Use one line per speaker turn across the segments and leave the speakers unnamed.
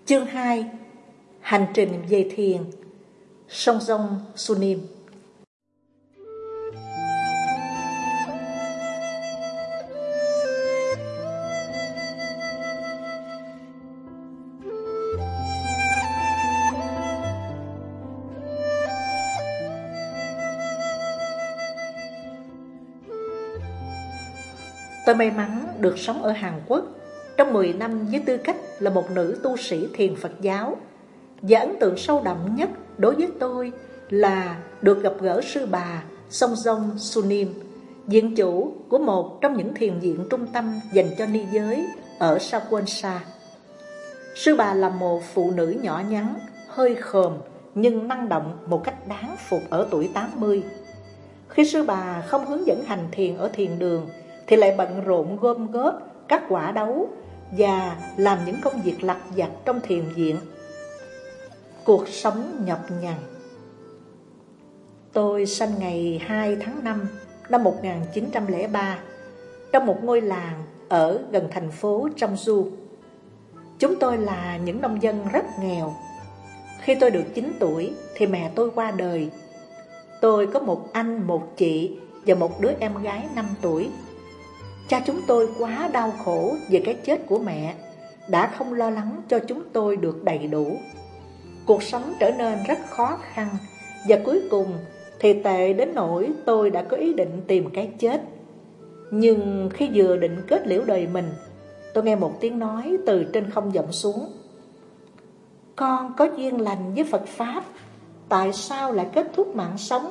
Chương 2: Hành trình về thiền. Songzon Sunim. Tôi may mắn được sống ở Hàn Quốc trong 10 năm với tư cách là một nữ tu sĩ thiền Phật giáo. Và ấn tượng sâu đậm nhất đối với tôi là được gặp gỡ sư bà Songzon Sunim, viện chủ của một trong những thiền viện trung tâm dành cho ni giới ở Sawonsa. Sư bà là một phụ nữ nhỏ nhắn, hơi khòm nhưng năng động một cách đáng phục ở tuổi 80. Khi sư bà không hướng dẫn hành thiền ở thiền đường thì lại bận rộn gom góp các quả đấu và làm những công việc lặt vặt trong thiền viện. Cuộc sống nhọc nhằn. Tôi sinh ngày 2 tháng 5 năm 1903 trong một ngôi làng ở gần thành phố Cheongju. Chúng tôi là những nông dân rất nghèo. Khi tôi được 9 tuổi thì mẹ tôi qua đời. Tôi có một anh, một chị và một đứa em gái 5 tuổi. Cha chúng tôi quá đau khổ về cái chết của mẹ, đã không lo lắng cho chúng tôi được đầy đủ. Cuộc sống trở nên rất khó khăn và cuối cùng thì tệ đến nỗi tôi đã có ý định tìm cái chết. Nhưng khi vừa định kết liễu đời mình, tôi nghe một tiếng nói từ trên không vọng xuống: "Con có duyên lành với Phật Pháp, tại sao lại kết thúc mạng sống?"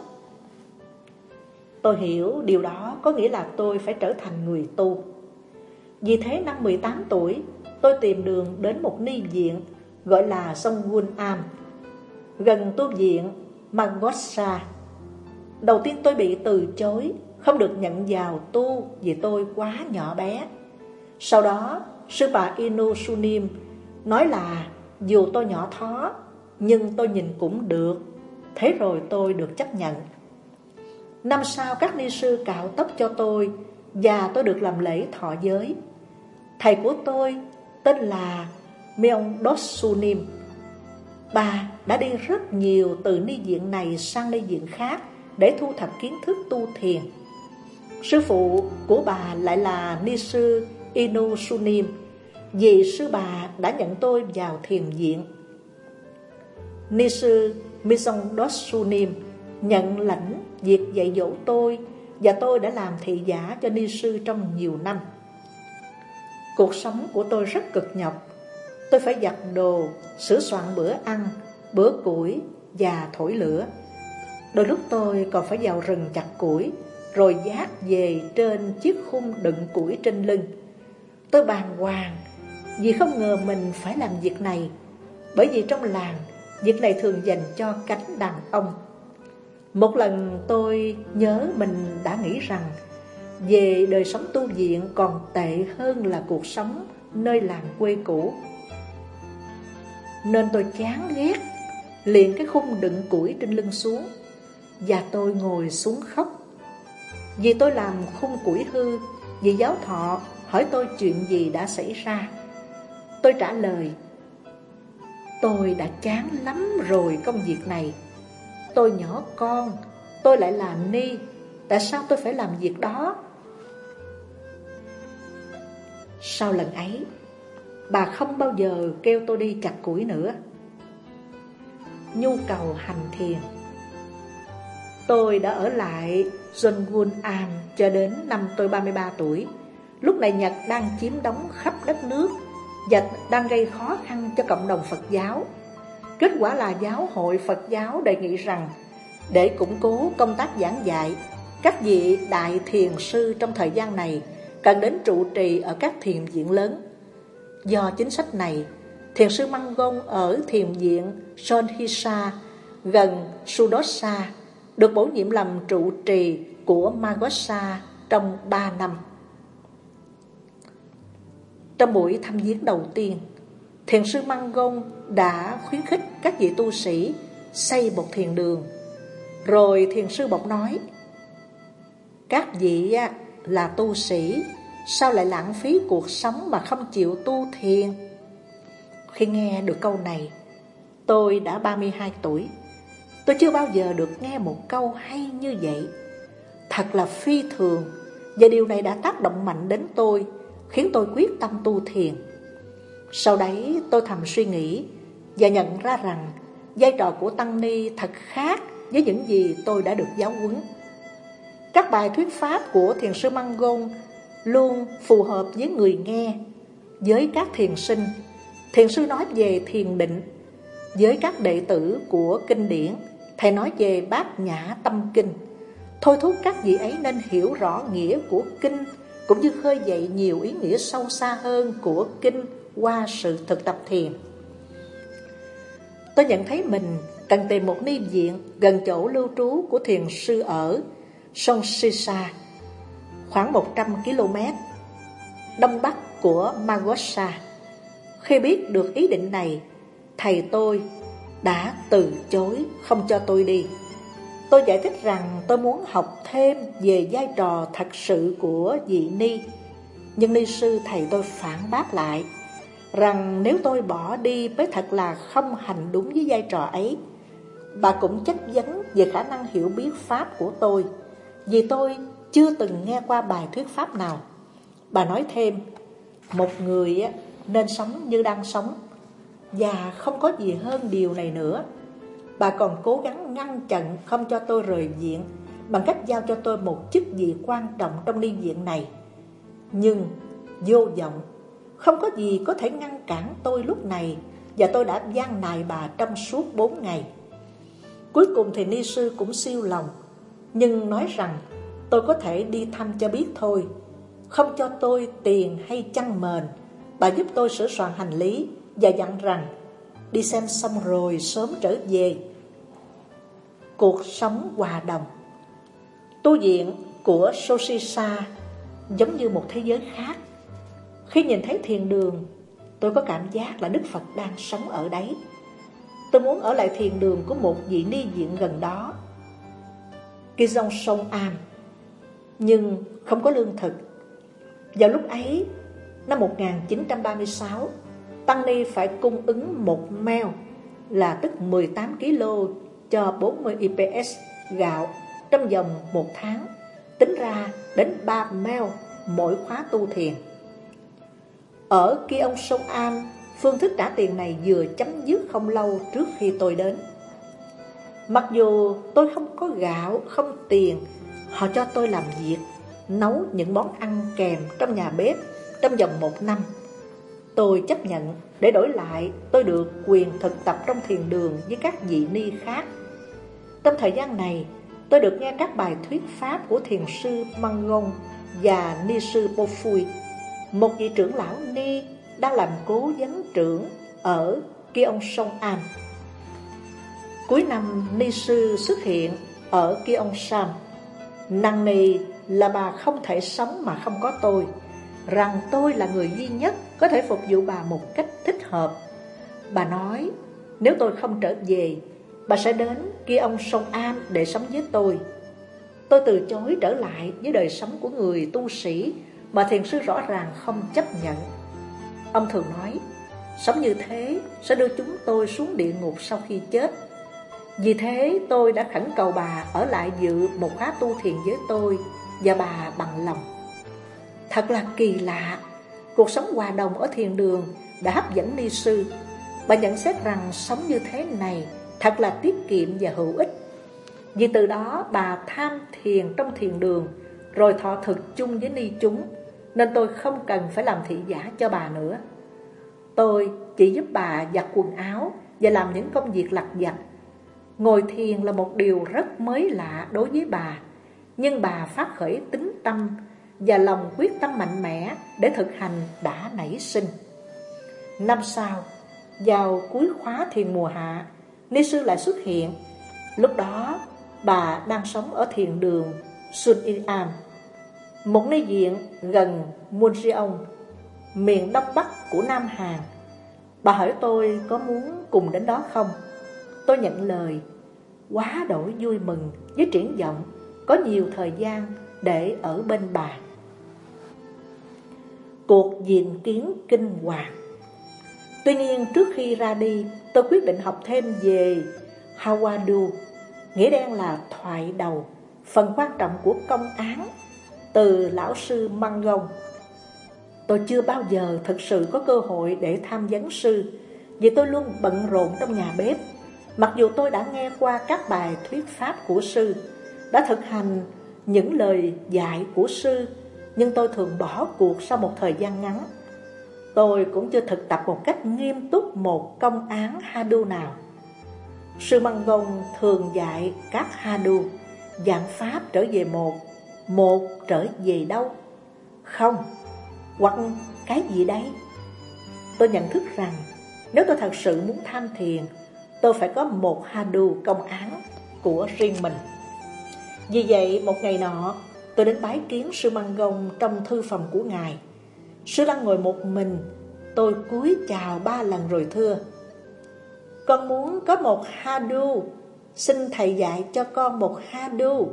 Tôi hiểu điều đó có nghĩa là tôi phải trở thành người tu. Vì thế năm 18 tuổi, tôi tìm đường đến một ni viện gọi là Songwon Am, gần tu viện Magotsa. Đầu tiên tôi bị từ chối, không được nhận vào tu vì tôi quá nhỏ bé. Sau đó, sư bà Inu Sunim nói là dù tôi nhỏ thó, nhưng tôi nhìn cũng được. Thế rồi tôi được chấp nhận. Năm sau các ni sư cạo tóc cho tôi và tôi được làm lễ thọ giới. Thầy của tôi tên là Myeongdok Sunim. Bà đã đi rất nhiều từ ni viện này sang ni viện khác để thu thập kiến thức tu thiền. Sư phụ của bà lại là ni sư Inu Sunim, vì sư bà đã nhận tôi vào thiền viện. Ni sư Myeongdok Sunim nhận lãnh việc dạy dỗ tôi và tôi đã làm thị giả cho ni sư trong nhiều năm. Cuộc sống của tôi rất cực nhọc. Tôi phải giặt đồ, sửa soạn bữa ăn, bữa củi và thổi lửa. Đôi lúc tôi còn phải vào rừng chặt củi rồi vác về trên chiếc khung đựng củi trên lưng. Tôi bàng hoàng vì không ngờ mình phải làm việc này, bởi vì trong làng việc này thường dành cho cánh đàn ông. Một lần tôi nhớ mình đã nghĩ rằng về đời sống tu viện còn tệ hơn là cuộc sống nơi làng quê cũ. Nên tôi chán ghét, liền cái khung đựng củi trên lưng xuống và tôi ngồi xuống khóc. Vì tôi làm khung củi hư, vì giáo thọ hỏi tôi chuyện gì đã xảy ra. Tôi trả lời: "Tôi đã chán lắm rồi công việc này. Tôi nhỏ con, tôi lại làm ni, tại sao tôi phải làm việc đó?" Sau lần ấy, bà không bao giờ kêu tôi đi chặt củi nữa. Nhu cầu hành thiền. Tôi đã ở lại Songwon Am cho đến năm tôi 33 tuổi. Lúc này Nhật đang chiếm đóng khắp đất nước và đang gây khó khăn cho cộng đồng Phật giáo. Kết quả là giáo hội Phật giáo đề nghị rằng để củng cố công tác giảng dạy, các vị đại thiền sư trong thời gian này cần đến trụ trì ở các thiền viện lớn. Do chính sách này, thiền sư Măng Gông ở thiền viện Sonhisa gần Sudosa được bổ nhiệm làm trụ trì của Magotsa trong 3 năm. Trong buổi thăm viếng đầu tiên, thiền sư Măng Gông đã khuyến khích các vị tu sĩ xây một thiền đường. Rồi thiền sư bỗng nói: "Các vị là tu sĩ, sao lại lãng phí cuộc sống mà không chịu tu thiền?" Khi nghe được câu này, tôi đã 32 tuổi. Tôi chưa bao giờ được nghe một câu hay như vậy. Thật là phi thường, và điều này đã tác động mạnh đến tôi, khiến tôi quyết tâm tu thiền. Sau đấy tôi thầm suy nghĩ và nhận ra rằng vai trò của tăng ni thật khác với những gì tôi đã được giáo huấn. Các bài thuyết pháp của thiền sư Măng Gôn luôn phù hợp với người nghe. Với các thiền sinh, thiền sư nói về thiền định. Với các đệ tử của kinh điển, thầy nói về Bát Nhã Tâm Kinh, thôi thúc các vị ấy nên hiểu rõ nghĩa của kinh, cũng như khơi dậy nhiều ý nghĩa sâu xa hơn của kinh qua sự thực tập thiền. Tôi nhận thấy mình cần tìm một ni viện gần chỗ lưu trú của thiền sư ở Songsisa, khoảng 100 km đông bắc của Magosa. Khi biết được ý định này, thầy tôi đã từ chối không cho tôi đi. Tôi giải thích rằng tôi muốn học thêm về vai trò thật sự của vị ni. Nhưng ni sư thầy tôi phản bác lại rằng nếu tôi bỏ đi mới thật là không hành đúng với vai trò ấy. Bà cũng chất vấn về khả năng hiểu biết pháp của tôi, vì tôi chưa từng nghe qua bài thuyết pháp nào. Bà nói thêm, một người nên sống như đang sống, và không có gì hơn điều này nữa. Bà còn cố gắng ngăn chặn không cho tôi rời viện bằng cách giao cho tôi một chức vị quan trọng trong ni viện này. Nhưng vô vọng, không có gì có thể ngăn cản tôi lúc này, và tôi đã van nài bà trong suốt 4 ngày. Cuối cùng thì ni sư cũng siêu lòng, nhưng nói rằng tôi có thể đi thăm cho biết thôi, không cho tôi tiền hay chăn mền. Bà giúp tôi sửa soạn hành lý và dặn rằng đi xem xong rồi sớm trở về. Cuộc sống hòa đồng. Tu viện của Songsisa giống như một thế giới khác. Khi nhìn thấy thiền đường, tôi có cảm giác là Đức Phật đang sống ở đấy. Tôi muốn ở lại thiền đường của một vị ni viện gần đó, Kizong Song Am, nhưng không có lương thực. Vào lúc ấy, năm 1936, tăng ni phải cung ứng 1 meo, là tức 18 kg cho 40 IPS gạo trong vòng 1 tháng, tính ra đến 3 meo mỗi khóa tu thiền. Ở Kiong Song Am, phương thức trả tiền này vừa chấm dứt không lâu trước khi tôi đến. Mặc dù tôi không có gạo, không tiền, họ cho tôi làm việc, nấu những món ăn kèm trong nhà bếp trong vòng 1 năm. Tôi chấp nhận, để đổi lại tôi được quyền thực tập trong thiền đường với các vị ni khác. Trong thời gian này, tôi được nghe các bài thuyết pháp của thiền sư Măng Gôn và ni sư Po Phui, một vị trưởng lão ni đang làm cố vấn trưởng ở Kiong Song Am. Cuối năm, ni sư xuất hiện ở Kiong Sam. Năn nỉ là bà không thể sống mà không có tôi, rằng tôi là người duy nhất có thể phục vụ bà một cách thích hợp. Bà nói nếu tôi không trở về, bà sẽ đến Kiong Song Am để sống với tôi. Tôi từ chối trở lại với đời sống của người tu sĩ mà thiền sư rõ ràng không chấp nhận. Ông thường nói, sống như thế sẽ đưa chúng tôi xuống địa ngục sau khi chết. Vì thế tôi đã khẩn cầu bà ở lại dự một khóa tu thiền với tôi, và bà bằng lòng. Thật là kỳ lạ, cuộc sống hòa đồng ở thiền đường đã hấp dẫn ni sư. Bà nhận xét rằng sống như thế này thật là tiết kiệm và hữu ích. Vì từ đó bà tham thiền trong thiền đường, rồi thọ thực chung với ni chúng, nên tôi không cần phải làm thị giả cho bà nữa. Tôi chỉ giúp bà giặt quần áo và làm những công việc lặt vặt. Ngồi thiền là một điều rất mới lạ đối với bà, nhưng bà phát khởi tín tâm và lòng quyết tâm mạnh mẽ để thực hành đã nảy sinh. Năm sau, vào cuối khóa thiền mùa hạ, ni sư lại xuất hiện. Lúc đó bà đang sống ở thiền đường Sun Am, một ni viện gần Munjeong, miền đông bắc của Nam Hàn. Bà hỏi tôi có muốn cùng đến đó không. Tôi nhận lời, quá đổi vui mừng với triển vọng có nhiều thời gian để ở bên bà. Cuộc diện kiến kinh hoàng. Tuy nhiên trước khi ra đi, tôi quyết định học thêm về Hawadu, nghĩa đen là thoại đầu, phần quan trọng của công án, từ lão sư Mangong. Tôi chưa bao giờ thực sự có cơ hội để tham vấn sư, vì tôi luôn bận rộn trong nhà bếp. Mặc dù tôi đã nghe qua các bài thuyết pháp của sư, đã thực hành những lời dạy của sư, nhưng tôi thường bỏ cuộc sau một thời gian ngắn. Tôi cũng chưa thực tập một cách nghiêm túc một công án Hadu nào. Sư Mangong thường dạy các Hadu, dạng pháp trở về một trở về đâu? Không, hoặc cái gì đấy? Tôi nhận thức rằng nếu tôi thật sự muốn tham thiền, tôi phải có một Hadu công án của riêng mình. Vì vậy, một ngày nọ, tôi đến bái kiến sư Mangong trong thư phòng của ngài. Sư đang ngồi một mình. Tôi cúi chào 3 lần rồi thưa: con muốn có một Hadu, xin thầy dạy cho con một Hadu.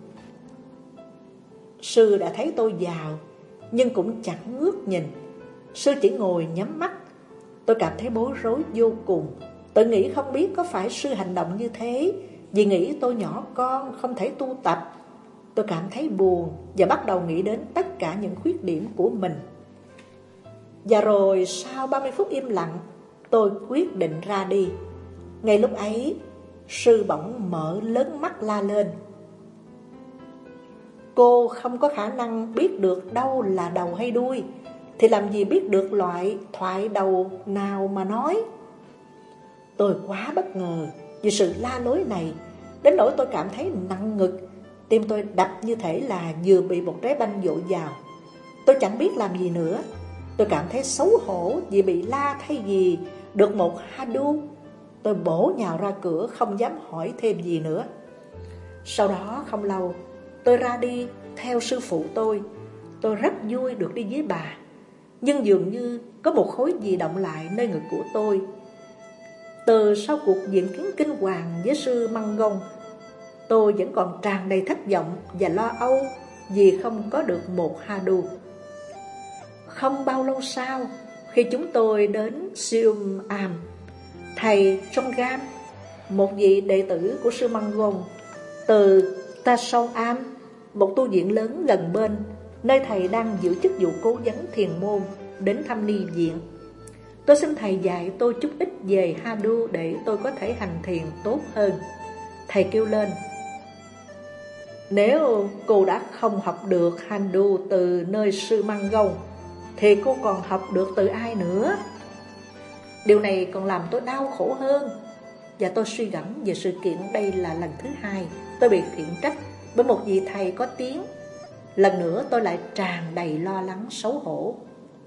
Sư đã thấy tôi vào, nhưng cũng chẳng ngước nhìn. Sư chỉ ngồi nhắm mắt. Tôi cảm thấy bối rối vô cùng. Tôi nghĩ không biết có phải sư hành động như thế vì nghĩ tôi nhỏ con, không thể tu tập. Tôi cảm thấy buồn và bắt đầu nghĩ đến tất cả những khuyết điểm của mình. Và rồi sau 30 phút im lặng, tôi quyết định ra đi. Ngay lúc ấy, sư bỗng mở lớn mắt la lên: cô không có khả năng biết được đâu là đầu hay đuôi, thì làm gì biết được loại thoại đầu nào mà nói. Tôi quá bất ngờ vì sự la lối này, đến nỗi tôi cảm thấy nặng ngực. Tim tôi đập như thể là vừa bị một trái banh dội vào. Tôi chẳng biết làm gì nữa. Tôi cảm thấy xấu hổ vì bị la thay vì được một Hadu. Tôi bổ nhào ra cửa, không dám hỏi thêm gì nữa. Sau đó không lâu, tôi ra đi theo sư phụ tôi. Tôi rất vui được đi với bà. Nhưng dường như có một khối gì động lại nơi ngực của tôi. Từ sau cuộc diện kiến kinh hoàng với sư Mangong, tôi vẫn còn tràn đầy thất vọng và lo âu vì không có được một Hadu. Không bao lâu sau, khi chúng tôi đến Sium Am, thầy Chonggam, một vị đệ tử của sư Mangong, từ Ta Song Am, một tu viện lớn gần bên, nơi thầy đang giữ chức vụ cố vấn thiền môn, đến thăm ni viện. Tôi xin thầy dạy tôi chút ít về Hadu để tôi có thể hành thiền tốt hơn. Thầy kêu lên: nếu cô đã không học được Hadu từ nơi sư Mangong, thì cô còn học được từ ai nữa? Điều này còn làm tôi đau khổ hơn. Và tôi suy gẫm về sự kiện đây là lần thứ 2 tôi bị khiển trách bởi một vị thầy có tiếng. Lần nữa tôi lại tràn đầy lo lắng xấu hổ.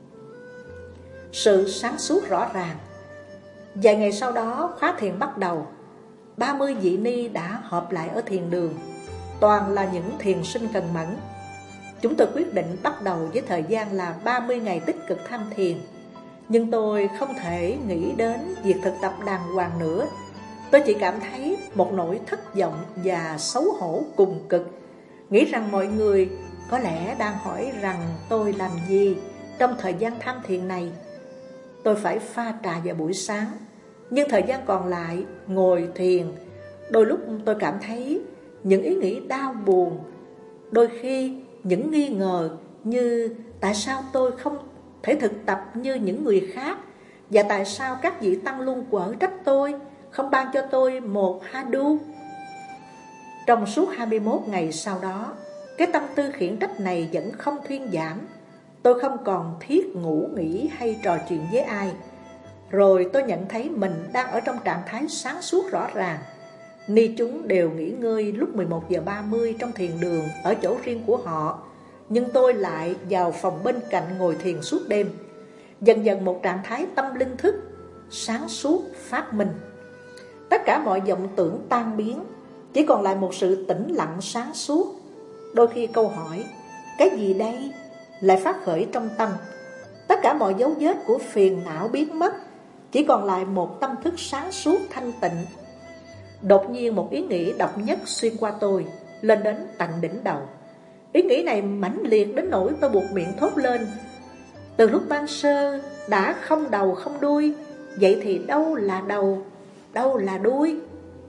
Sự sáng suốt rõ ràng. Vài ngày sau đó, khóa thiền bắt đầu. 30 vị ni đã họp lại ở thiền đường, toàn là những thiền sinh cần mẫn. Chúng tôi quyết định bắt đầu với thời gian là 30 ngày tích cực tham thiền. Nhưng tôi không thể nghĩ đến việc thực tập đàng hoàng nữa. Tôi chỉ cảm thấy một nỗi thất vọng và xấu hổ cùng cực, nghĩ rằng mọi người có lẽ đang hỏi rằng tôi làm gì trong thời gian tham thiền này. Tôi phải pha trà vào buổi sáng, nhưng thời gian còn lại ngồi thiền. Đôi lúc tôi cảm thấy những ý nghĩ đau buồn, đôi khi những nghi ngờ như tại sao tôi không thể thực tập như những người khác, và tại sao các vị tăng luôn quở trách tôi, không ban cho tôi một Hadu. Trong suốt 21 ngày sau đó, cái tâm tư khiển trách này vẫn không thuyên giảm. Tôi không còn thiết ngủ nghỉ hay trò chuyện với ai. Rồi tôi nhận thấy mình đang ở trong trạng thái sáng suốt rõ ràng. Ni chúng đều nghỉ ngơi lúc 11 giờ 30 trong thiền đường ở chỗ riêng của họ, nhưng tôi lại vào phòng bên cạnh ngồi thiền suốt đêm. Dần dần một trạng thái tâm linh thức, sáng suốt phát minh. Tất cả mọi vọng tưởng tan biến, chỉ còn lại một sự tĩnh lặng sáng suốt. Đôi khi câu hỏi cái gì đây lại phát khởi trong tâm. Tất cả mọi dấu vết của phiền não biến mất, chỉ còn lại một tâm thức sáng suốt thanh tịnh. Đột nhiên một ý nghĩ độc nhất xuyên qua tôi, lên đến tận đỉnh đầu. Ý nghĩ này mãnh liệt đến nỗi tôi buột miệng thốt lên: từ lúc ban sơ đã không đầu không đuôi, Vậy thì đâu là đầu, đâu là đuôi?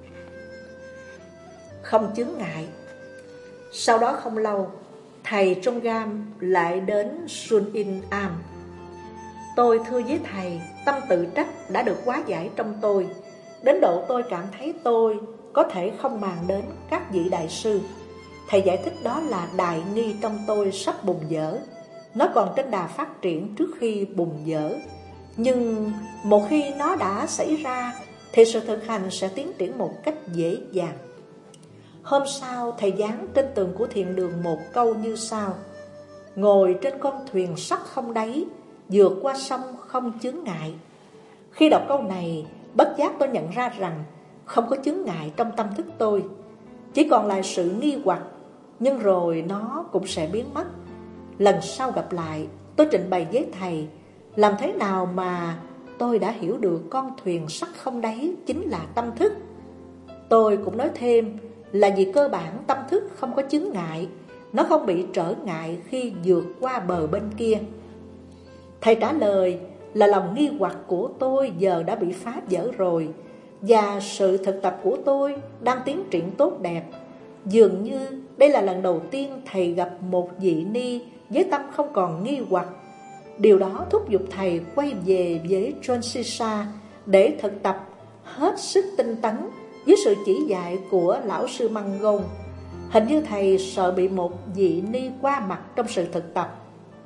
Không chướng ngại. Sau đó không lâu, thầy Trongam lại đến Sun In Am. Tôi thưa với thầy, tâm tự trách đã được hóa giải trong tôi, đến độ tôi cảm thấy tôi có thể không màng đến các vị đại sư. Thầy giải thích đó là đại nghi trong tôi sắp bùng vỡ. Nó còn trên đà phát triển trước khi bùng vỡ. Nhưng một khi nó đã xảy ra thì sự thực hành sẽ tiến triển một cách dễ dàng. Hôm sau, thầy dán trên tường của thiền đường một câu như sau: ngồi trên con thuyền sắt không đáy, vượt qua sông không chướng ngại. Khi đọc câu này, bất giác tôi nhận ra rằng không có chướng ngại trong tâm thức tôi, chỉ còn lại sự nghi hoặc, nhưng rồi nó cũng sẽ biến mất. Lần sau gặp lại, tôi trình bày với thầy làm thế nào mà tôi đã hiểu được con thuyền sắt không đáy chính là tâm thức. Tôi cũng nói thêm là vì cơ bản tâm thức không có chướng ngại, nó không bị trở ngại khi vượt qua bờ bên kia. Thầy trả lời là lòng nghi hoặc của tôi giờ đã bị phá vỡ rồi, và sự thực tập của tôi đang tiến triển tốt đẹp. Dường như đây là lần đầu tiên thầy gặp một vị ni với tâm không còn nghi hoặc. Điều đó thúc giục thầy quay về với Tronsisa để thực tập hết sức tinh tấn dưới sự chỉ dạy của lão sư Măng Gôn. Hình như thầy sợ bị một vị ni qua mặt trong sự thực tập.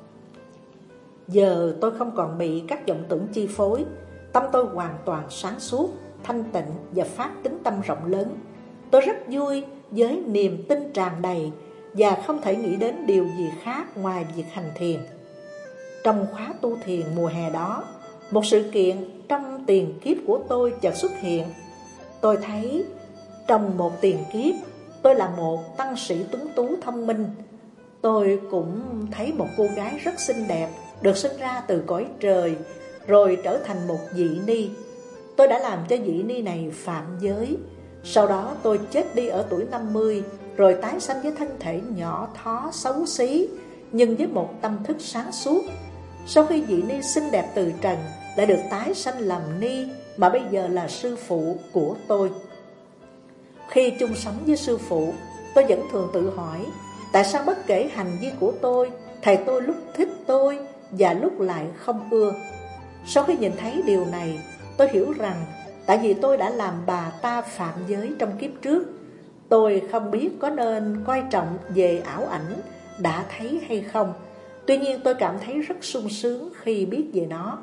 Giờ tôi không còn bị các vọng tưởng chi phối. Tâm tôi hoàn toàn sáng suốt, thanh tịnh và phát tính tâm rộng lớn. Tôi rất vui với niềm tin tràn đầy và không thể nghĩ đến điều gì khác ngoài việc hành thiền. Trong khóa tu thiền mùa hè đó, một sự kiện trong tiền kiếp của tôi chợt xuất hiện. Tôi thấy trong một tiền kiếp, tôi là một tăng sĩ tuấn tú thông minh. Tôi cũng thấy một cô gái rất xinh đẹp được sinh ra từ cõi trời, rồi trở thành một vị ni. Tôi đã làm cho vị ni này phạm giới. Sau đó tôi chết đi ở tuổi 50, rồi tái sanh với thân thể nhỏ thó xấu xí, nhưng với một tâm thức sáng suốt. Sau khi vị ni xinh đẹp từ trần, đã được tái sanh làm ni, mà bây giờ là sư phụ của tôi. Khi chung sống với sư phụ, tôi vẫn thường tự hỏi, tại sao bất kể hành vi của tôi, thầy tôi lúc thích tôi và lúc lại không ưa. Sau khi nhìn thấy điều này, tôi hiểu rằng tại vì tôi đã làm bà ta phạm giới trong kiếp trước. Tôi không biết có nên coi trọng về ảo ảnh đã thấy hay không. Tuy nhiên tôi cảm thấy rất sung sướng khi biết về nó.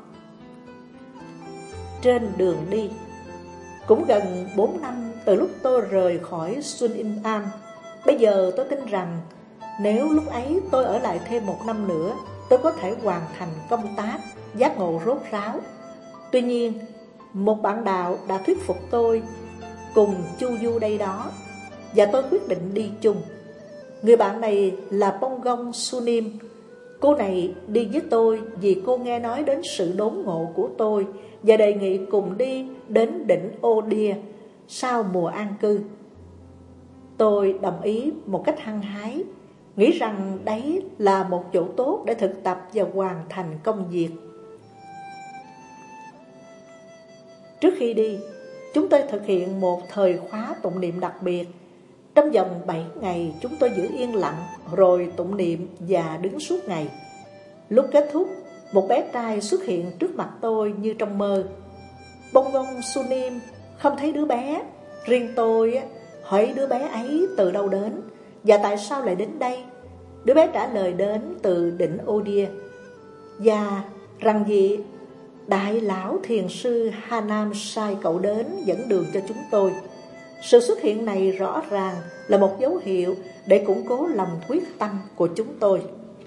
Trên đường đi, cũng gần 4 năm từ lúc tôi rời khỏi Sun In Am. Bây giờ tôi tin rằng nếu lúc ấy tôi ở lại thêm 1 năm nữa, tôi có thể hoàn thành công tác giác ngộ rốt ráo. Tuy nhiên, một bạn đạo đã thuyết phục tôi cùng chu du đây đó, và tôi quyết định đi chung. Người bạn này là Pongong Sunim. Cô này đi với tôi vì cô nghe nói đến sự đốn ngộ của tôi và đề nghị cùng đi đến đỉnh Odia sau mùa an cư. Tôi đồng ý một cách hăng hái, nghĩ rằng đấy là một chỗ tốt để thực tập và hoàn thành công việc. Trước khi đi, chúng tôi thực hiện một thời khóa tụng niệm đặc biệt. Trong vòng 7 ngày, chúng tôi giữ yên lặng rồi tụng niệm và đứng suốt ngày. Lúc kết thúc, một bé trai xuất hiện trước mặt tôi như trong mơ. Pongong Sunim không thấy đứa bé. Riêng tôi hỏi đứa bé ấy từ đâu đến và tại sao lại đến đây. Đứa bé trả lời đến từ đỉnh Odia, và rằng gì đại lão thiền sư Hanam sai cậu đến dẫn đường cho chúng tôi. Sự xuất hiện này rõ ràng là một dấu hiệu để củng cố lòng quyết tâm của chúng tôi.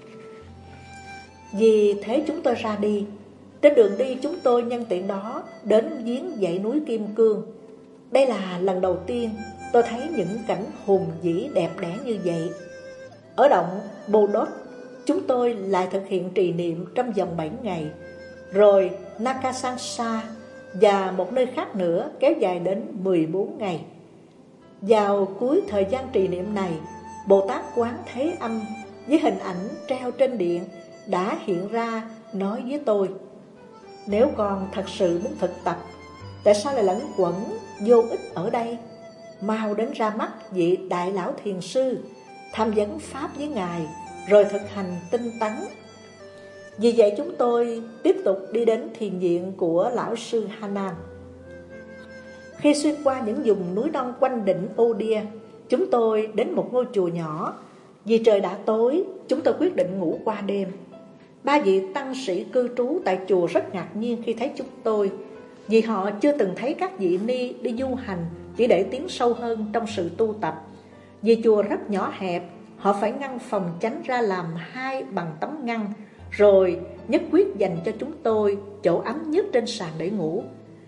Vì thế chúng tôi ra đi. Trên đường đi chúng tôi nhân tiện đó đến viếng dãy núi Kim Cương. Đây là lần đầu tiên tôi thấy những cảnh hùng vĩ đẹp đẽ như vậy. Ở động Bodot, chúng tôi lại thực hiện trì niệm trong vòng 7 ngày. Rồi Nakasansa và một nơi khác nữa kéo dài đến 14 ngày. Vào cuối thời gian trì niệm này, Bồ Tát Quán Thế Âm với hình ảnh treo trên điện đã hiện ra nói với tôi: Nếu con thật sự muốn thực tập, tại sao lại lẫn quẩn vô ích ở đây? Mau đến ra mắt vị đại lão thiền sư, tham vấn pháp với ngài, rồi thực hành tinh tấn. Vì vậy chúng tôi tiếp tục đi đến thiền viện của lão sư Hanam. Khi xuyên qua những vùng núi non quanh đỉnh Odia, chúng tôi đến một ngôi chùa nhỏ. Vì trời đã tối, chúng tôi quyết định ngủ qua đêm. 3 vị tăng sĩ cư trú tại chùa rất ngạc nhiên khi thấy chúng tôi, vì họ chưa từng thấy các vị ni đi du hành chỉ để tiến sâu hơn trong sự tu tập. Vì chùa rất nhỏ hẹp, họ phải ngăn phòng tránh ra làm 2 bằng tấm ngăn, rồi nhất quyết dành cho chúng tôi chỗ ấm nhất trên sàn để ngủ.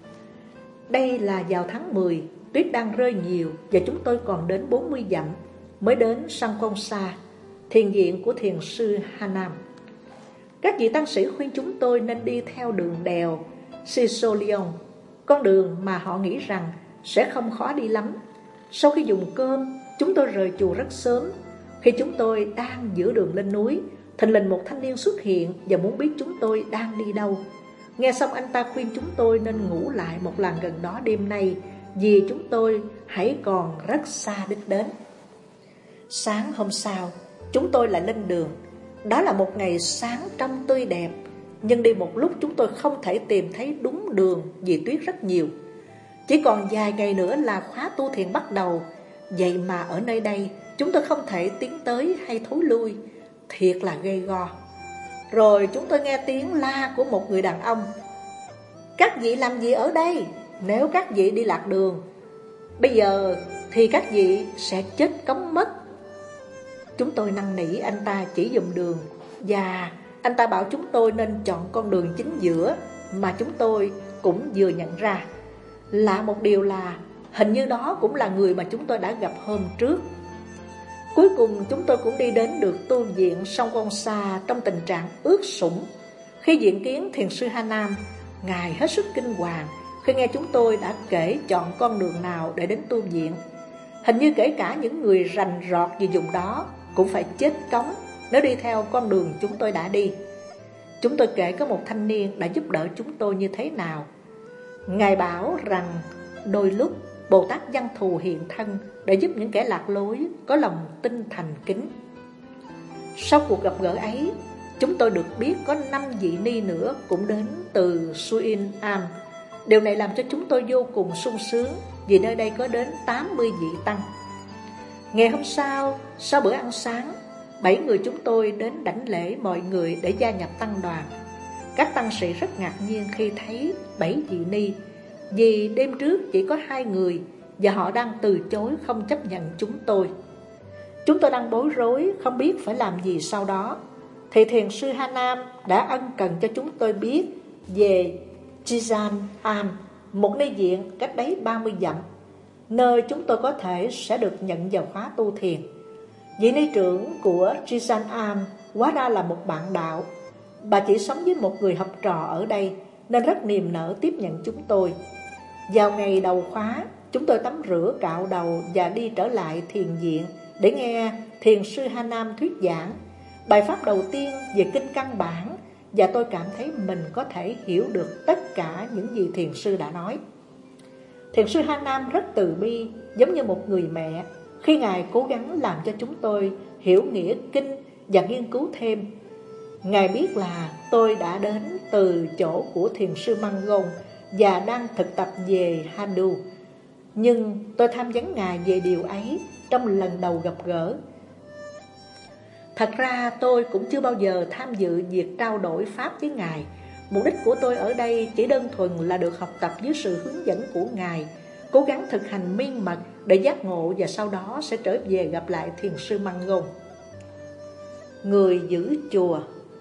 Đây là vào tháng 10, tuyết đang rơi nhiều và chúng tôi còn đến 40 dặm mới đến Sankonsa, thiền viện của thiền sư Hanam. Các vị tăng sĩ khuyên chúng tôi nên đi theo đường đèo Sisolion, con đường mà họ nghĩ rằng sẽ không khó đi lắm. Sau khi dùng cơm, chúng tôi rời chùa rất sớm. Khi chúng tôi đang giữa đường lên núi, thình lình một thanh niên xuất hiện và muốn biết chúng tôi đang đi đâu. Nghe xong anh ta khuyên chúng tôi nên ngủ lại một làng gần đó đêm nay, vì chúng tôi hãy còn rất xa đích đến. Sáng hôm sau, chúng tôi lại lên đường. Đó là một ngày sáng trong tươi đẹp, nhưng đi một lúc chúng tôi không thể tìm thấy đúng đường vì tuyết rất nhiều. Chỉ còn vài ngày nữa là khóa tu thiền bắt đầu. Vậy mà ở nơi đây chúng tôi không thể tiến tới hay thối lui. Thiệt là gây go. Rồi chúng tôi nghe tiếng la của một người đàn ông: "Các vị làm gì ở đây? Nếu các vị đi lạc đường bây giờ thì các vị sẽ chết cống mất." Chúng tôi năn nỉ anh ta chỉ dùm đường, và anh ta bảo chúng tôi nên chọn con đường chính giữa mà chúng tôi cũng vừa nhận ra. Lạ một điều là hình như đó cũng là người mà chúng tôi đã gặp hôm trước. Cuối cùng chúng tôi cũng đi đến được tu viện Sankonsa trong tình trạng ướt sũng. Khi diện kiến thiền sư Hanam, ngài hết sức kinh hoàng khi nghe chúng tôi đã kể chọn con đường nào để đến tu viện. Hình như kể cả những người rành rọt về vùng đó cũng phải chết cống nếu đi theo con đường chúng tôi đã đi. Chúng tôi kể có một thanh niên đã giúp đỡ chúng tôi như thế nào. Ngài bảo rằng đôi lúc Bồ Tát Văn Thù hiện thân để giúp những kẻ lạc lối có lòng tin thành kính. Sau cuộc gặp gỡ ấy, chúng tôi được biết có 5 vị ni nữa cũng đến từ Suin Am. Điều này làm cho chúng tôi vô cùng sung sướng, vì nơi đây có đến 80 vị tăng. Ngày hôm sau bữa ăn sáng, 7 người chúng tôi đến đảnh lễ mọi người để gia nhập tăng đoàn. Các tăng sĩ rất ngạc nhiên khi thấy 7 vị ni, vì đêm trước chỉ có 2 người và họ đang từ chối không chấp nhận chúng tôi. Chúng tôi đang bối rối không biết phải làm gì sau đó, thì thiền sư Hanam đã ân cần cho chúng tôi biết về Chisan Am, một ni viện cách đấy 30 dặm, nơi chúng tôi có thể sẽ được nhận vào khóa tu thiền. Vị ni trưởng của Chisan Am hóa ra là một bạn đạo. Bà chỉ sống với một người học trò ở đây nên rất niềm nở tiếp nhận chúng tôi. Vào ngày đầu khóa, chúng tôi tắm rửa cạo đầu và đi trở lại thiền viện để nghe thiền sư Hanam thuyết giảng bài pháp đầu tiên về kinh căn bản, và tôi cảm thấy mình có thể hiểu được tất cả những gì thiền sư đã nói. Thiền sư Hanam rất từ bi, giống như một người mẹ, khi ngài cố gắng làm cho chúng tôi hiểu nghĩa kinh và nghiên cứu thêm. Ngài biết là tôi đã đến từ chỗ của thiền sư Mangon và đang thực tập về Handu, nhưng tôi tham vấn ngài về điều ấy trong lần đầu gặp gỡ. Thật ra tôi cũng chưa bao giờ tham dự việc trao đổi pháp với ngài. Mục đích của tôi ở đây chỉ đơn thuần là được học tập dưới sự hướng dẫn của ngài, cố gắng thực hành miên mật để giác ngộ, và sau đó sẽ trở về gặp lại thiền sư Mangon. Người giữ chùa.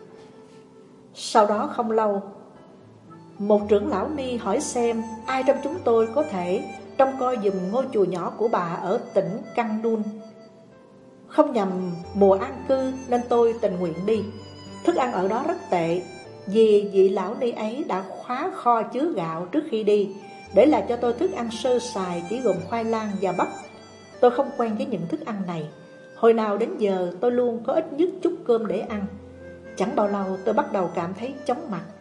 Sau đó không lâu, một trưởng lão ni hỏi xem ai trong chúng tôi có thể trông coi giùm ngôi chùa nhỏ của bà ở tỉnh Kangdun. Không nhằm mùa an cư nên tôi tình nguyện đi. Thức ăn ở đó rất tệ, vì vị lão ni ấy đã khóa kho chứa gạo trước khi đi, để lại cho tôi thức ăn sơ sài chỉ gồm khoai lang và bắp. Tôi không quen với những thức ăn này. Hồi nào đến giờ tôi luôn có ít nhất chút cơm để ăn. Chẳng bao lâu tôi bắt đầu cảm thấy chóng mặt.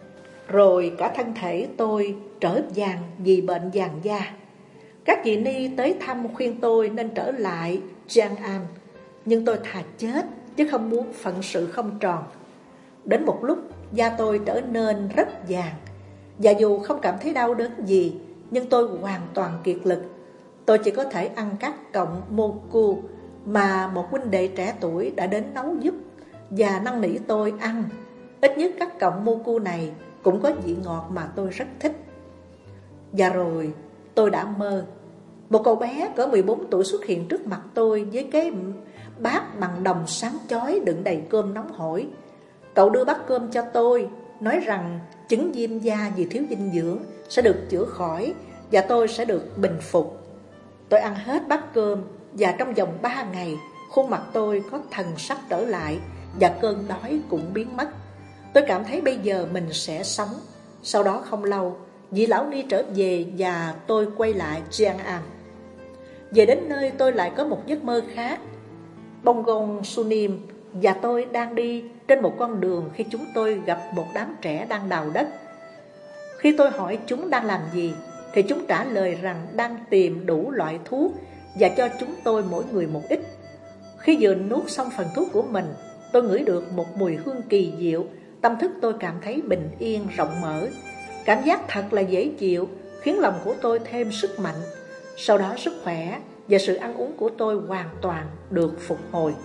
rồi cả thân thể tôi trở vàng vì bệnh vàng da. Các vị ni tới thăm khuyên tôi nên trở lại Giang An, nhưng tôi thà chết chứ không muốn phận sự không tròn. Đến một lúc da tôi trở nên rất vàng, và dù không cảm thấy đau đớn gì, nhưng tôi hoàn toàn kiệt lực. Tôi chỉ có thể ăn các cọng moku mà một huynh đệ trẻ tuổi đã đến nấu giúp và năn nỉ tôi ăn. Ít nhất các cọng moku này cũng có vị ngọt mà tôi rất thích. Và rồi tôi đã mơ. Một cậu bé cỡ 14 tuổi xuất hiện trước mặt tôi với cái bát bằng đồng sáng chói đựng đầy cơm nóng hổi. Cậu đưa bát cơm cho tôi, nói rằng chứng viêm da vì thiếu dinh dưỡng sẽ được chữa khỏi và tôi sẽ được bình phục. Tôi ăn hết bát cơm và trong vòng 3 ngày, khuôn mặt tôi có thần sắc trở lại và cơn đói cũng biến mất. Tôi cảm thấy bây giờ mình sẽ sống. Sau đó không lâu, vị lão ni trở về và tôi quay lại Giang An. Về đến nơi tôi lại có một giấc mơ khác. Bonggon Sunim và tôi đang đi trên một con đường khi chúng tôi gặp một đám trẻ đang đào đất. Khi tôi hỏi chúng đang làm gì thì chúng trả lời rằng đang tìm đủ loại thuốc và cho chúng tôi mỗi người một ít. Khi vừa nuốt xong phần thuốc của mình, tôi ngửi được một mùi hương kỳ diệu. Tâm thức tôi cảm thấy bình yên, rộng mở. Cảm giác thật là dễ chịu, khiến lòng của tôi thêm sức mạnh. Sau đó sức khỏe và sự ăn uống của tôi hoàn toàn được phục hồi.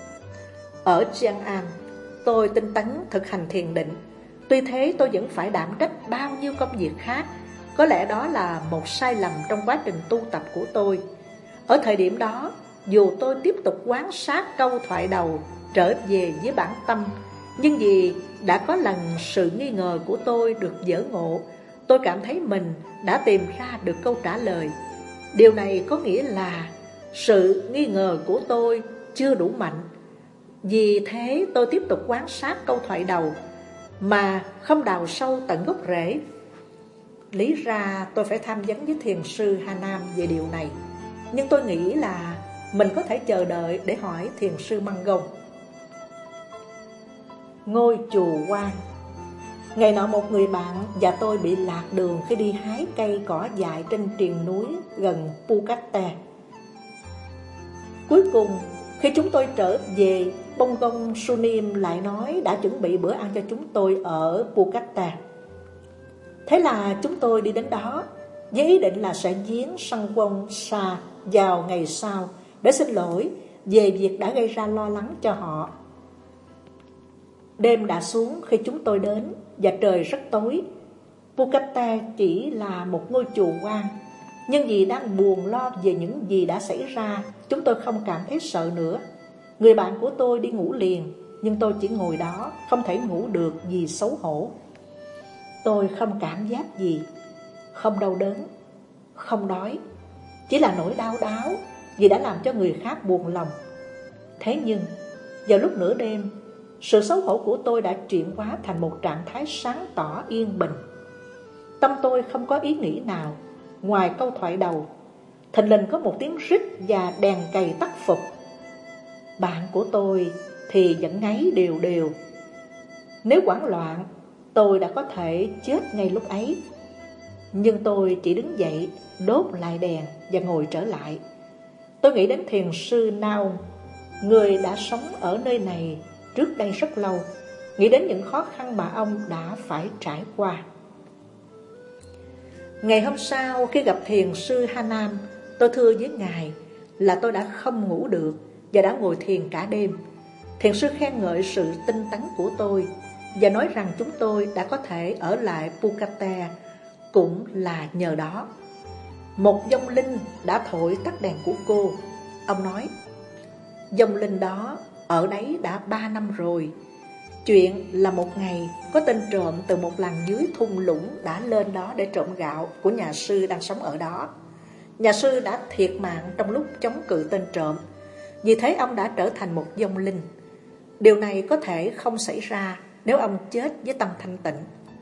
Ở Giang An, tôi tinh tấn thực hành thiền định. Tuy thế tôi vẫn phải đảm trách bao nhiêu công việc khác. Có lẽ đó là một sai lầm trong quá trình tu tập của tôi. Ở thời điểm đó, dù tôi tiếp tục quan sát câu thoại đầu trở về với bản tâm, nhưng vì đã có lần sự nghi ngờ của tôi được dỡ ngộ, tôi cảm thấy mình đã tìm ra được câu trả lời. Điều này có nghĩa là sự nghi ngờ của tôi chưa đủ mạnh. Vì thế tôi tiếp tục quan sát câu thoại đầu mà không đào sâu tận gốc rễ. Lý ra tôi phải tham vấn với thiền sư Hà Nam về điều này, nhưng tôi nghĩ là mình có thể chờ đợi để hỏi thiền sư Măng Gông. Ngôi chùa Quan. Ngày nọ một người bạn và tôi bị lạc đường khi đi hái cây cỏ dại trên triền núi gần Phuket. Cuối cùng, khi chúng tôi trở về, Bonggon Sunim lại nói đã chuẩn bị bữa ăn cho chúng tôi ở Phuket. Thế là chúng tôi đi đến đó với ý định là sẽ viếng Sangwon Sa vào ngày sau để xin lỗi về việc đã gây ra lo lắng cho họ. Đêm đã xuống khi chúng tôi đến và trời rất tối. Phuket chỉ là một ngôi chùa quan, nhưng vì đang buồn lo về những gì đã xảy ra, chúng tôi không cảm thấy sợ nữa. Người bạn của tôi đi ngủ liền, nhưng tôi chỉ ngồi đó, không thể ngủ được vì xấu hổ. Tôi không cảm giác gì, không đau đớn, không đói, chỉ là nỗi đau đáu vì đã làm cho người khác buồn lòng. Thế nhưng, vào lúc nửa đêm, sự xấu hổ của tôi đã chuyển hóa thành một trạng thái sáng tỏ yên bình. Tâm tôi không có ý nghĩ nào ngoài câu thoại đầu. Thình lình có một tiếng rít và đèn cày tắt phục. Bạn của tôi thì vẫn ngáy đều đều. Nếu hoảng loạn, tôi đã có thể chết ngay lúc ấy. Nhưng tôi chỉ đứng dậy, đốt lại đèn và ngồi trở lại. Tôi nghĩ đến thiền sư Nao, người đã sống ở nơi này trước đây rất lâu, nghĩ đến những khó khăn mà ông đã phải trải qua. Ngày hôm sau, khi gặp thiền sư Hà Nam, tôi thưa với ngài là tôi đã không ngủ được và đã ngồi thiền cả đêm. Thiền sư khen ngợi sự tinh tấn của tôi và nói rằng chúng tôi đã có thể ở lại Phuket cũng là nhờ đó. Một vong linh đã thổi tắt đèn của cô. Ông nói, vong linh đó ở đấy đã 3 năm rồi. Chuyện là một ngày có tên trộm từ một làng dưới thung lũng đã lên đó để trộm gạo của nhà sư đang sống ở đó. Nhà sư đã thiệt mạng trong lúc chống cự tên trộm. Vì thế ông đã trở thành một vong linh. Điều này có thể không xảy ra nếu ông chết với tâm thanh tịnh.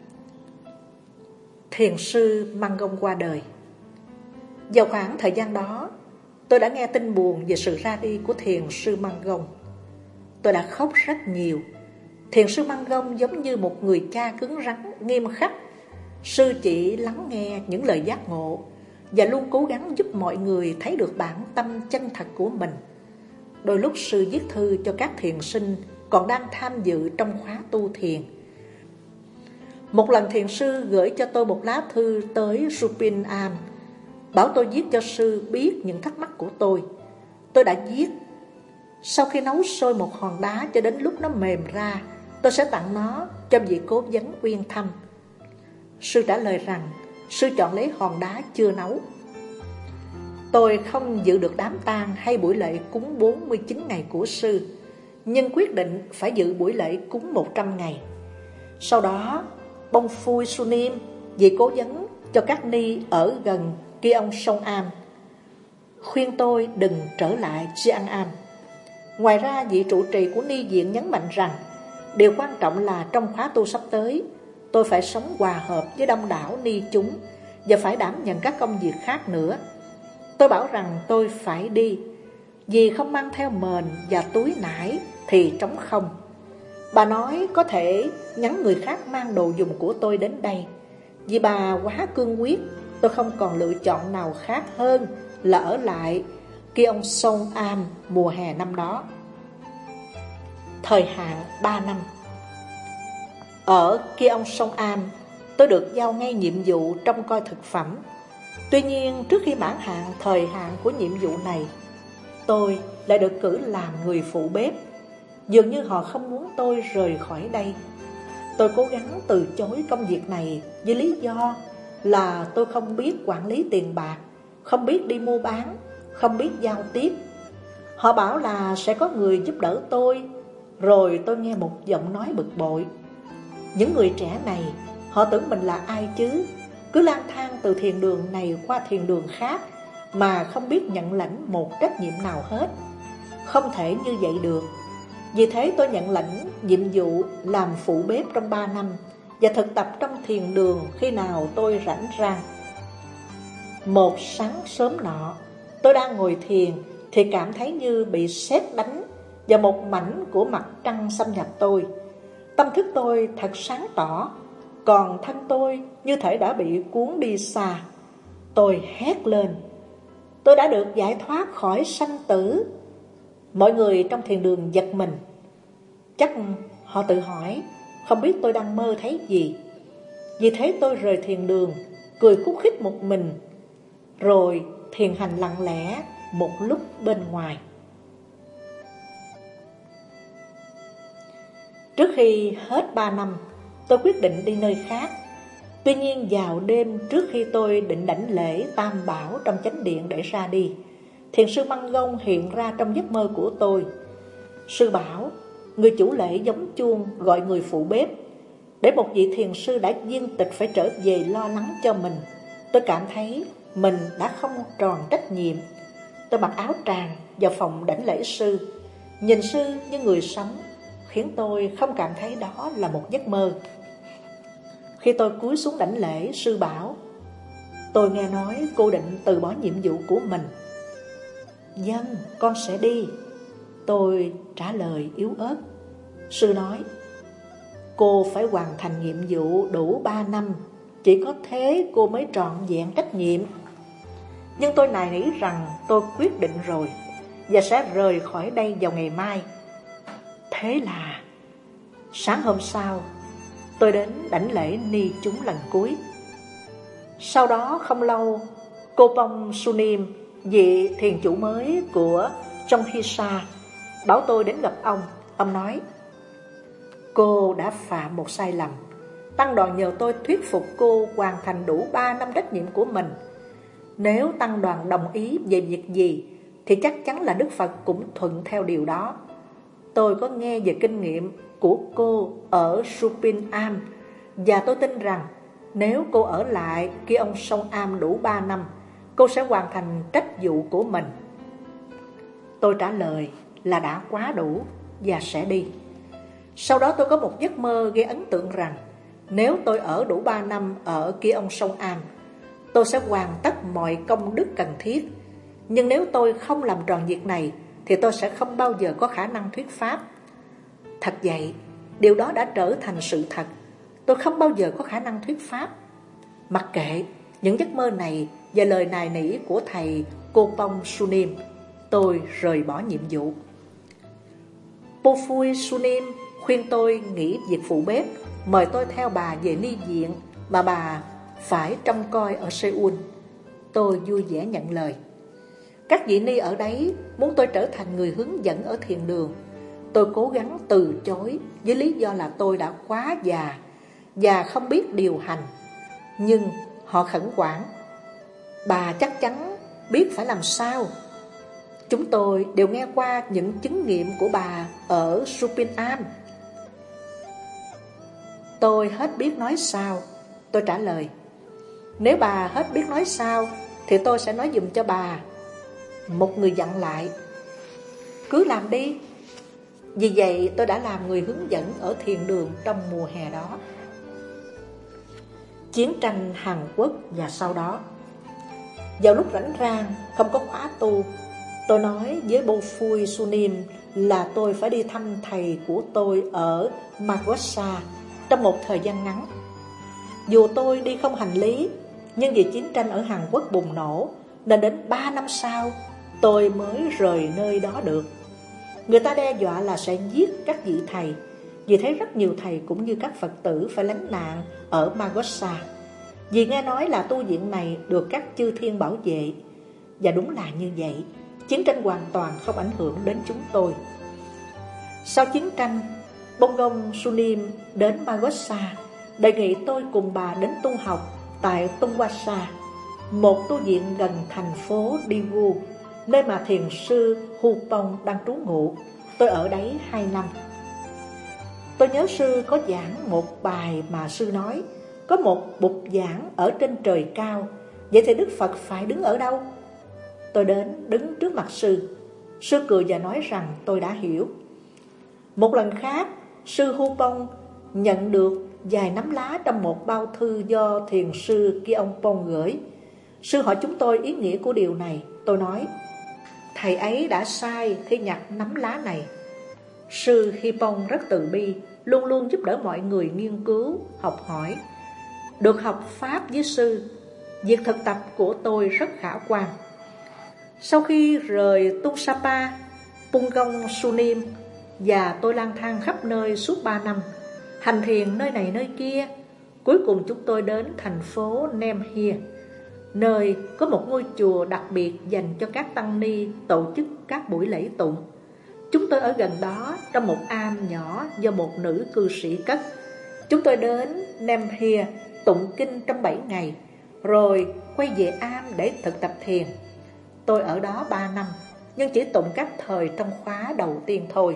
Thiền sư Măng Gông qua đời. Vào khoảng thời gian đó, tôi đã nghe tin buồn về sự ra đi của thiền sư Măng Gông. Tôi đã khóc rất nhiều. Thiền sư Măng Gông giống như một người cha cứng rắn, nghiêm khắc. Sư chỉ lắng nghe những lời giác ngộ và luôn cố gắng giúp mọi người thấy được bản tâm chân thật của mình. Đôi lúc sư viết thư cho các thiền sinh còn đang tham dự trong khóa tu thiền. Một lần thiền sư gửi cho tôi một lá thư tới Supin Am, bảo tôi viết cho sư biết những thắc mắc của tôi. Tôi đã viết. Sau khi nấu sôi một hòn đá cho đến lúc nó mềm ra, tôi sẽ tặng nó cho vị cố vấn uyên thâm. Sư trả lời rằng sư chọn lấy hòn đá chưa nấu. Tôi không dự được đám tang hay buổi lễ cúng 49 ngày của sư, nhưng quyết định phải dự buổi lễ cúng 100 ngày. Sau đó, Bông Phui Sunim, vị cố vấn cho các ni ở gần Kiong Sông Am, khuyên tôi đừng trở lại Chiang Am. Ngoài ra, vị trụ trì của ni viện nhấn mạnh rằng điều quan trọng là trong khóa tu sắp tới, tôi phải sống hòa hợp với đông đảo ni chúng và phải đảm nhận các công việc khác nữa. Tôi bảo rằng tôi phải đi, vì không mang theo mền và túi nải thì trống không. Bà nói có thể nhắn người khác mang đồ dùng của tôi đến đây. Vì bà quá cương quyết, tôi không còn lựa chọn nào khác hơn là ở lại Kiong Sông Am mùa hè năm đó. Thời hạn 3 năm. Ở Kiong Sông Am, tôi được giao ngay nhiệm vụ trông coi thực phẩm. Tuy nhiên, trước khi mãn hạn thời hạn của nhiệm vụ này, tôi lại được cử làm người phụ bếp. Dường như họ không muốn tôi rời khỏi đây. Tôi cố gắng từ chối công việc này với lý do là tôi không biết quản lý tiền bạc, không biết đi mua bán, không biết giao tiếp. Họ bảo là sẽ có người giúp đỡ tôi. Rồi tôi nghe một giọng nói bực bội. Những người trẻ này, họ tưởng mình là ai chứ? Cứ lang thang từ thiền đường này qua thiền đường khác mà không biết nhận lãnh một trách nhiệm nào hết. Không thể như vậy được. Vì thế tôi nhận lãnh nhiệm vụ làm phụ bếp trong 3 năm và thực tập trong thiền đường khi nào tôi rảnh rang. Một sáng sớm nọ, tôi đang ngồi thiền thì cảm thấy như bị sét đánh và một mảnh của mặt trăng xâm nhập tôi. Tâm thức tôi thật sáng tỏ, còn thân tôi như thể đã bị cuốn đi xa. Tôi hét lên, tôi đã được giải thoát khỏi sanh tử. Mọi người trong thiền đường giật mình. Chắc họ tự hỏi không biết tôi đang mơ thấy gì. Vì thế tôi rời thiền đường, cười khúc khích một mình, rồi thiền hành lặng lẽ một lúc bên ngoài. Trước khi hết 3 năm, tôi quyết định đi nơi khác. Tuy nhiên vào đêm trước khi tôi định đảnh lễ Tam Bảo trong chánh điện để ra đi, thiền sư Măng Gông hiện ra trong giấc mơ của tôi. Sư bảo người chủ lễ giống chuông gọi người phụ bếp. Để một vị thiền sư đã viên tịch phải trở về lo lắng cho mình, tôi cảm thấy mình đã không tròn trách nhiệm. Tôi mặc áo tràng vào phòng đảnh lễ sư, nhìn sư như người sống, khiến tôi không cảm thấy đó là một giấc mơ. Khi tôi cúi xuống đảnh lễ, sư bảo tôi nghe nói cô định từ bỏ nhiệm vụ của mình. Vâng, con sẽ đi, tôi trả lời yếu ớt. Sư nói cô phải hoàn thành nhiệm vụ đủ 3 năm, chỉ có thế cô mới trọn vẹn trách nhiệm. Nhưng tôi nài nỉ rằng tôi quyết định rồi và sẽ rời khỏi đây vào ngày mai. Thế là sáng hôm sau, tôi đến đảnh lễ ni chúng lần cuối. Sau đó không lâu, cô Bông Sunim, vị thiền chủ mới của Chonghisa, bảo tôi đến gặp ông. Ông nói cô đã phạm một sai lầm. Tăng đoàn nhờ tôi thuyết phục cô hoàn thành đủ 3 năm trách nhiệm của mình. Nếu tăng đoàn đồng ý về việc gì thì chắc chắn là Đức Phật cũng thuận theo điều đó. Tôi có nghe về kinh nghiệm của cô ở Supin Am, và tôi tin rằng nếu cô ở lại Kiong Sông Am đủ 3 năm, cô sẽ hoàn thành trách vụ của mình. Tôi trả lời là đã quá đủ và sẽ đi. Sau đó tôi có một giấc mơ gây ấn tượng rằng nếu tôi ở đủ 3 năm ở Kiong Sông Am, tôi sẽ hoàn tất mọi công đức cần thiết. Nhưng nếu tôi không làm tròn việc này thì tôi sẽ không bao giờ có khả năng thuyết pháp. Thật vậy, điều đó đã trở thành sự thật. Tôi không bao giờ có khả năng thuyết pháp. Mặc kệ những giấc mơ này và lời nài nỉ của thầy Kopong Sunim, tôi rời bỏ nhiệm vụ. Pofui Sunim khuyên tôi nghỉ việc phụ bếp, mời tôi theo bà về ni viện mà bà phải trông coi ở Seoul. Tôi vui vẻ nhận lời. Các vị ni ở đấy muốn tôi trở thành người hướng dẫn ở thiền đường. Tôi cố gắng từ chối với lý do là tôi đã quá già và không biết điều hành. Nhưng họ khẩn khoản: bà chắc chắn biết phải làm sao. Chúng tôi đều nghe qua những chứng nghiệm của bà ở Supinam. Tôi hết biết nói sao. Tôi trả lời: nếu bà hết biết nói sao thì tôi sẽ nói giùm cho bà. Một người dặn lại: cứ làm đi. Vì vậy tôi đã làm người hướng dẫn ở thiền đường trong mùa hè đó. Chiến tranh Hàn Quốc và sau đó. Vào lúc rảnh rang, không có khóa tu, tôi nói với Pofui Sunim là tôi phải đi thăm thầy của tôi ở Magosa trong một thời gian ngắn. Dù tôi đi không hành lý, nhưng vì chiến tranh ở Hàn Quốc bùng nổ nên đến 3 năm sau tôi mới rời nơi đó được. Người ta đe dọa là sẽ giết các vị thầy. Vì thế rất nhiều thầy cũng như các Phật tử phải lánh nạn ở Magosa. Vì nghe nói là tu viện này được các chư thiên bảo vệ. Và đúng là như vậy, chiến tranh hoàn toàn không ảnh hưởng đến chúng tôi. Sau chiến tranh, Bongong Sunim đến Magosa đề nghị tôi cùng bà đến tu học tại Tongwasa, một tu viện gần thành phố Daegu, nơi mà thiền sư Hupong đang trú ngụ. Tôi ở đấy 2 năm. Tôi nhớ sư có giảng một bài mà sư nói: có một bục giảng ở trên trời cao, vậy thì Đức Phật phải đứng ở đâu? Tôi đến đứng trước mặt sư. Sư cười và nói rằng tôi đã hiểu. Một lần khác, sư Hupong nhận được vài nắm lá trong một bao thư do thiền sư Kyongpong gửi. Sư hỏi chúng tôi ý nghĩa của điều này. Tôi nói: thầy ấy đã sai khi nhặt nắm lá này. Sư Hipong rất từ bi, luôn luôn giúp đỡ mọi người nghiên cứu, học hỏi. Được học Pháp với sư, việc thực tập của tôi rất khả quan. Sau khi rời Tung Sapa, Bongong Sunim và tôi lang thang khắp nơi suốt 3 năm, hành thiền nơi này nơi kia. Cuối cùng chúng tôi đến thành phố Nam Hia, nơi có một ngôi chùa đặc biệt dành cho các tăng ni tổ chức các buổi lễ tụng. Chúng tôi ở gần đó trong một am nhỏ do một nữ cư sĩ cất. Chúng tôi đến Nam Hia tụng kinh trong 7 ngày, rồi quay về am để thực tập thiền. Tôi ở đó 3 năm, nhưng chỉ tụng các thời trong khóa đầu tiên thôi.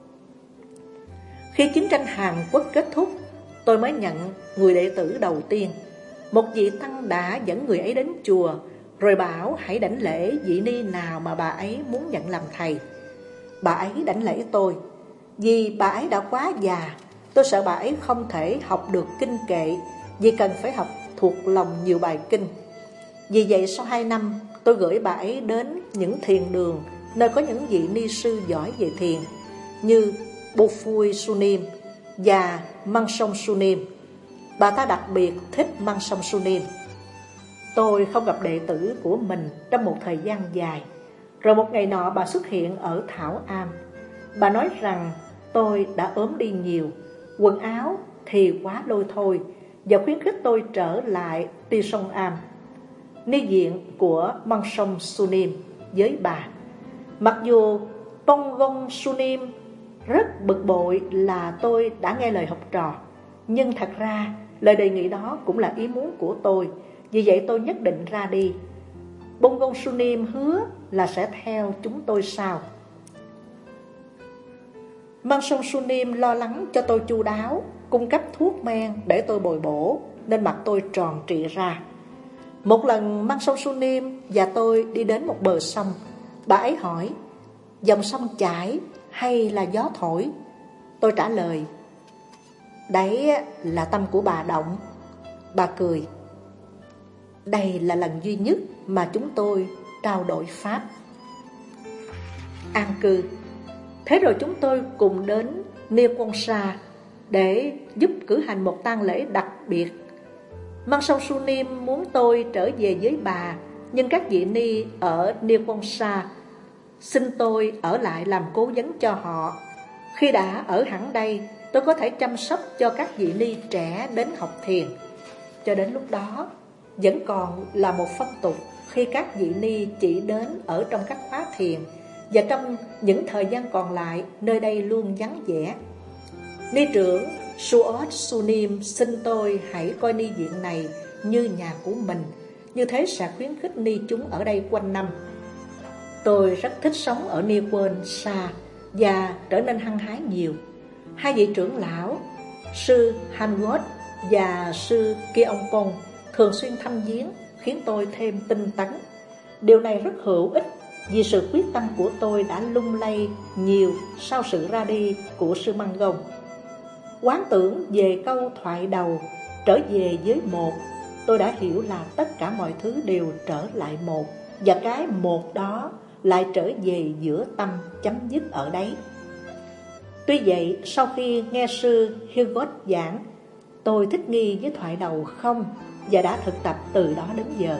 Khi chiến tranh Hàn Quốc kết thúc, tôi mới nhận người đệ tử đầu tiên. Một vị tăng đã dẫn người ấy đến chùa, rồi bảo hãy đảnh lễ vị ni nào mà bà ấy muốn nhận làm thầy. Bà ấy đảnh lễ tôi. Vì bà ấy đã quá già, tôi sợ bà ấy không thể học được kinh kệ, vì cần phải học thuộc lòng nhiều bài kinh. Vì vậy sau 2 năm, tôi gửi bà ấy đến những thiền đường nơi có những vị ni sư giỏi về thiền như Pofui Sunim và Mansong Sunim. Bà ta đặc biệt thích Mansong Sunim. Tôi không gặp đệ tử của mình trong một thời gian dài. Rồi một ngày nọ bà xuất hiện ở Thảo Am. Bà nói rằng tôi đã ốm đi nhiều, quần áo thì quá lôi thôi, và khuyến khích tôi trở lại Ti Sông Am, ni viện của Mansong Sunim với bà. Mặc dù Bongong Sunim rất bực bội là tôi đã nghe lời học trò, nhưng thật ra lời đề nghị đó cũng là ý muốn của tôi. Vì vậy tôi nhất định ra đi. Bongong Sunim hứa là sẽ theo chúng tôi sau. Mansong Sunim lo lắng cho tôi chu đáo, cung cấp thuốc men để tôi bồi bổ, nên mặt tôi tròn trịa ra. Một lần Mansong Sunim và tôi đi đến một bờ sông. Bà ấy hỏi: dòng sông chảy hay là gió thổi? Tôi trả lời: đấy là tâm của bà động. Bà cười. Đây là lần duy nhất mà chúng tôi trao đổi pháp. An cư. Thế rồi chúng tôi cùng đến Nikonsa, để giúp cử hành một tang lễ đặc biệt. Mansalsunim muốn tôi trở về với bà, nhưng các vị ni ở Nirvana xin tôi ở lại làm cố vấn cho họ. Khi đã ở hẳn đây, tôi có thể chăm sóc cho các vị ni trẻ đến học thiền. Cho đến lúc đó, vẫn còn là một phong tục khi các vị ni chỉ đến ở trong các khóa thiền, và trong những thời gian còn lại, nơi đây luôn vắng vẻ. Ni trưởng Suot Sunim xin tôi hãy coi ni viện này như nhà của mình, như thế sẽ khuyến khích ni chúng ở đây quanh năm. Tôi rất thích sống ở Nirvana và trở nên hăng hái nhiều. Hai vị trưởng lão, sư Hangot và sư Kyeongpong thường xuyên thăm viếng, khiến tôi thêm tinh tấn. Điều này rất hữu ích vì sự quyết tâm của tôi đã lung lay nhiều sau sự ra đi của sư Măng Gông. Quán tưởng về câu thoại đầu trở về với một, tôi đã hiểu là tất cả mọi thứ đều trở lại một, và cái một đó lại trở về giữa tâm, chấm dứt ở đấy. Tuy vậy, sau khi nghe sư Hilgot giảng, tôi thích nghi với thoại đầu không và đã thực tập từ đó đến giờ.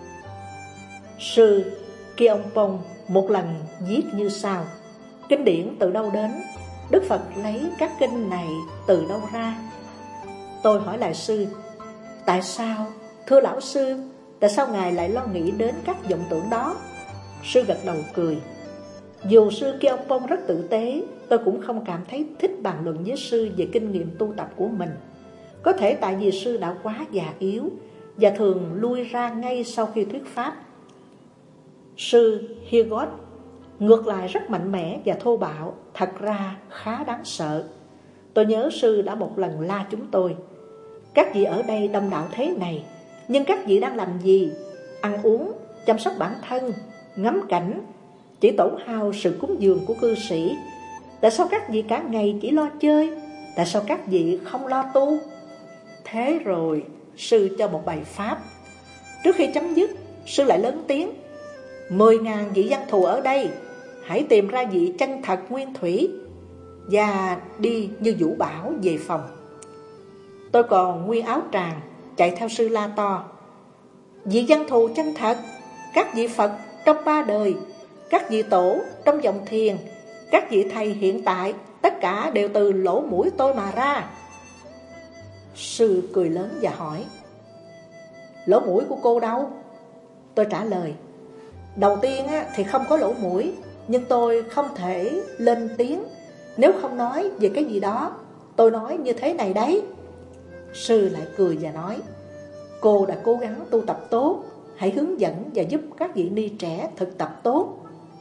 Sư Kyeongpong một lần viết như sau: kinh điển từ đâu đến? Đức Phật lấy các kinh này từ đâu ra? Tôi hỏi lại sư: tại sao, thưa lão sư, tại sao ngài lại lo nghĩ đến các vọng tưởng đó? Sư gật đầu cười. Dù sư Kyeongpong rất tử tế, tôi cũng không cảm thấy thích bàn luận với sư về kinh nghiệm tu tập của mình. Có thể tại vì sư đã quá già yếu và thường lui ra ngay sau khi thuyết pháp. Sư Hilgot ngược lại rất mạnh mẽ và thô bạo, thật ra khá đáng sợ. Tôi nhớ sư đã một lần la chúng tôi: các vị ở đây đông đảo thế này, nhưng các vị đang làm gì? Ăn uống, chăm sóc bản thân, ngắm cảnh, chỉ tổn hao sự cúng dường của cư sĩ. Tại sao các vị cả ngày chỉ lo chơi? Tại sao các vị không lo tu? Thế rồi sư cho một bài pháp. Trước khi chấm dứt, sư lại lớn tiếng: 10.000 vị văn thù ở đây, hãy tìm ra vị chân thật nguyên thủy và đi như vũ bão về phòng. Tôi còn nguyên áo tràng, chạy theo sư la to: vị văn thù chân thật, các vị Phật trong ba đời, các vị tổ trong dòng thiền, các vị thầy hiện tại, tất cả đều từ lỗ mũi tôi mà ra. Sư cười lớn và hỏi: lỗ mũi của cô đâu? Tôi trả lời: đầu tiên thì không có lỗ mũi, nhưng tôi không thể lên tiếng nếu không nói về cái gì đó. Tôi nói như thế này đấy. Sư lại cười và nói: cô đã cố gắng tu tập tốt, hãy hướng dẫn và giúp các vị ni trẻ thực tập tốt.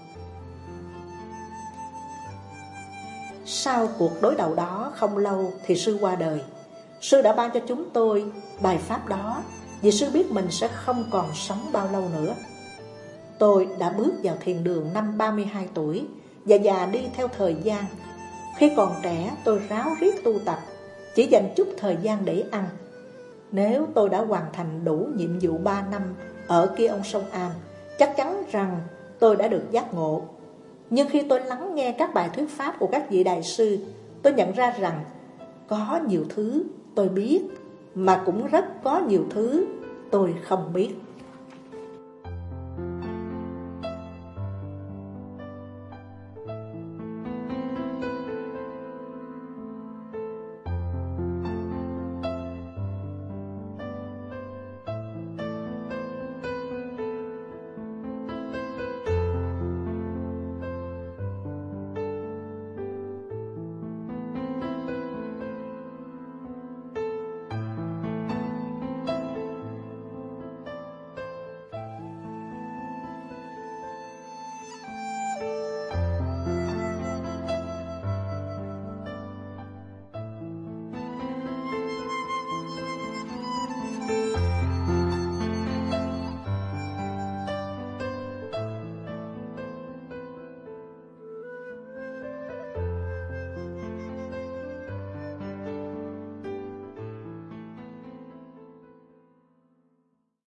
Sau cuộc đối đầu đó không lâu thì sư qua đời. Sư đã ban cho chúng tôi bài pháp đó vì sư biết mình sẽ không còn sống bao lâu nữa. Tôi đã bước vào thiền đường năm 32 tuổi và già đi theo thời gian. Khi còn trẻ tôi ráo riết tu tập, chỉ dành chút thời gian để ăn. Nếu tôi đã hoàn thành đủ nhiệm vụ 3 năm ở kia ông sông Am, chắc chắn rằng tôi đã được giác ngộ. Nhưng khi tôi lắng nghe các bài thuyết pháp của các vị đại sư, tôi nhận ra rằng có nhiều thứ tôi biết, mà cũng rất có nhiều thứ tôi không biết.